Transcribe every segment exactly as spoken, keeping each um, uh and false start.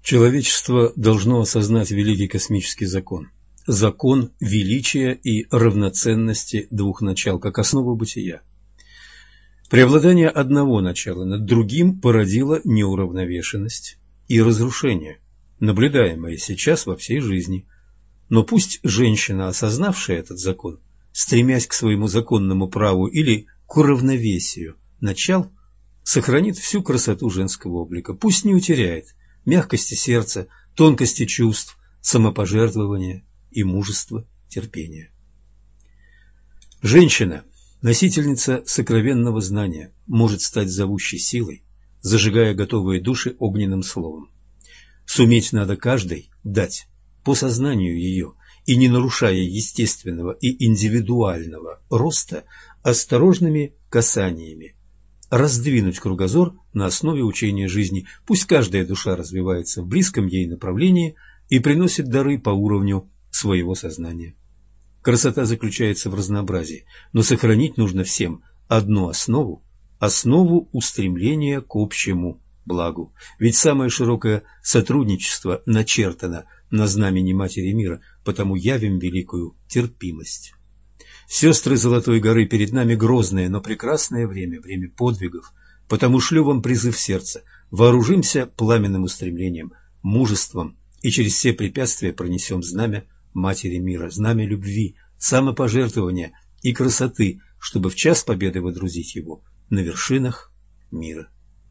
Человечество должно осознать великий космический закон. Закон величия и равноценности двух начал, как основу бытия. Преобладание одного начала над другим породило неуравновешенность и разрушение, наблюдаемое сейчас во всей жизни. Но пусть женщина, осознавшая этот закон, стремясь к своему законному праву или к уравновесию начал, сохранит всю красоту женского облика, пусть не утеряет мягкости сердца, тонкости чувств, самопожертвования и мужества, терпения. Женщина, носительница сокровенного знания, может стать зовущей силой, зажигая готовые души огненным словом. Суметь надо каждой дать по сознанию ее и, не нарушая естественного и индивидуального роста, осторожными касаниями раздвинуть кругозор на основе учения жизни. Пусть каждая душа развивается в близком ей направлении и приносит дары по уровню своего сознания. Красота заключается в разнообразии, но сохранить нужно всем одну основу, основу устремления к общему благу. Ведь самое широкое сотрудничество начертано на знамени Матери Мира, потому явим великую терпимость. Сестры Золотой горы, перед нами грозное, но прекрасное время, время подвигов, потому шлю вам призыв сердца, вооружимся пламенным устремлением, мужеством, и через все препятствия пронесем знамя Матери Мира, знамя любви, самопожертвования и красоты, чтобы в час победы водрузить его на вершинах мира.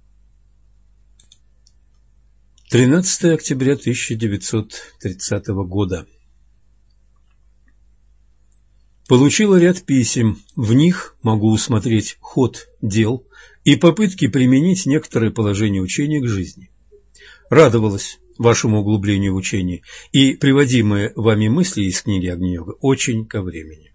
тринадцатое октября тысяча девятьсот тридцатого года. Получила ряд писем, в них могу усмотреть ход дел и попытки применить некоторые положения учения к жизни. Радовалась вашему углублению в учение, и приводимые вами мысли из книги Агни-йога очень ко времени.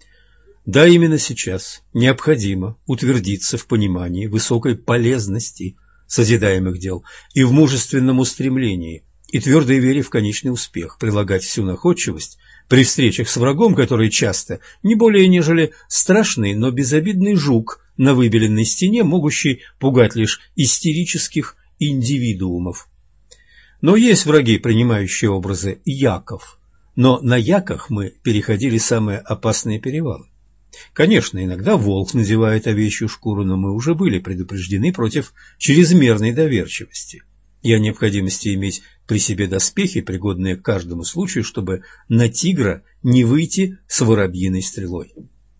Да, именно сейчас необходимо утвердиться в понимании высокой полезности созидаемых дел и в мужественном устремлении, и твердой вере в конечный успех, прилагать всю находчивость при встречах с врагом, который часто не более нежели страшный, но безобидный жук на выбеленной стене, могущий пугать лишь истерических индивидуумов. Но есть враги, принимающие образы яков, но на яках мы переходили самые опасные перевалы. Конечно, иногда волк надевает овечью шкуру, но мы уже были предупреждены против чрезмерной доверчивости и о необходимости иметь при себе доспехи, пригодные к каждому случаю, чтобы на тигра не выйти с воробьиной стрелой.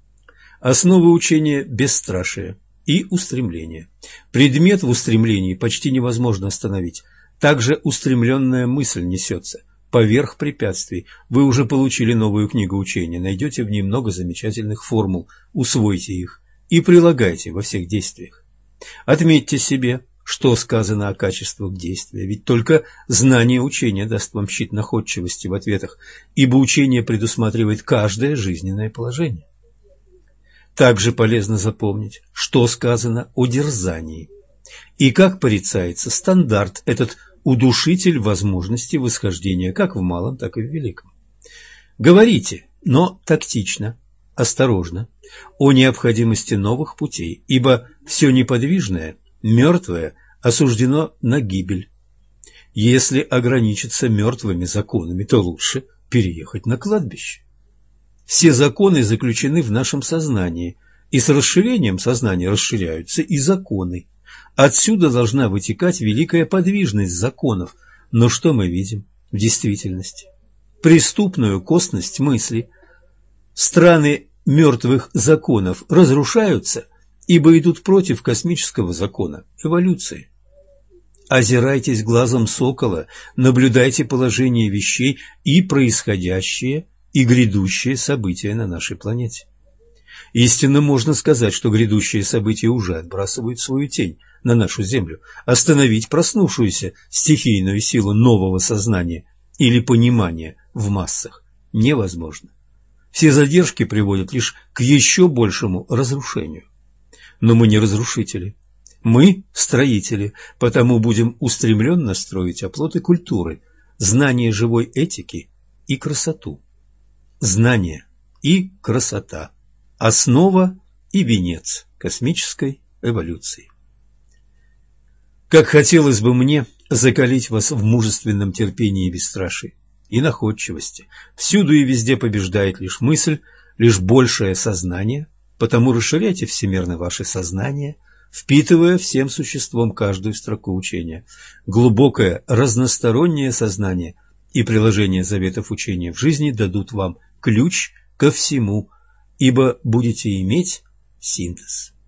Основы учения – бесстрашие и устремление. Предмет в устремлении почти невозможно остановить. Также устремленная мысль несется поверх препятствий. Вы уже получили новую книгу учения, найдете в ней много замечательных формул, усвойте их и прилагайте во всех действиях. Отметьте себе, что сказано о качествах действия, ведь только знание учения даст вам щит находчивости в ответах, ибо учение предусматривает каждое жизненное положение. Также полезно запомнить, что сказано о дерзании, и как порицается стандарт, этот удушитель возможности восхождения как в малом, так и в великом. Говорите, но тактично, осторожно, о необходимости новых путей, ибо все неподвижное, мертвое осуждено на гибель. Если ограничиться мертвыми законами, то лучше переехать на кладбище. Все законы заключены в нашем сознании, и с расширением сознания расширяются и законы. Отсюда должна вытекать великая подвижность законов. Но что мы видим в действительности? Преступную косность мысли. Страны мертвых законов разрушаются, ибо идут против космического закона эволюции. Озирайтесь глазом сокола, наблюдайте положение вещей и происходящее и грядущие события на нашей планете. Истинно можно сказать, что грядущие события уже отбрасывают свою тень на нашу Землю. Остановить проснувшуюся стихийную силу нового сознания или понимания в массах невозможно. Все задержки приводят лишь к еще большему разрушению. Но мы не разрушители, мы строители, потому будем устремленно строить оплоты культуры, знание живой этики и красоту. Знание и красота – основа и венец космической эволюции. Как хотелось бы мне закалить вас в мужественном терпении и бесстрашии, и находчивости. Всюду и везде побеждает лишь мысль, лишь большее сознание, потому расширяйте всемерно ваше сознание, впитывая всем существом каждую строку учения. Глубокое разностороннее сознание и приложение заветов учения в жизни дадут вам ключ ко всему, ибо будете иметь синтез.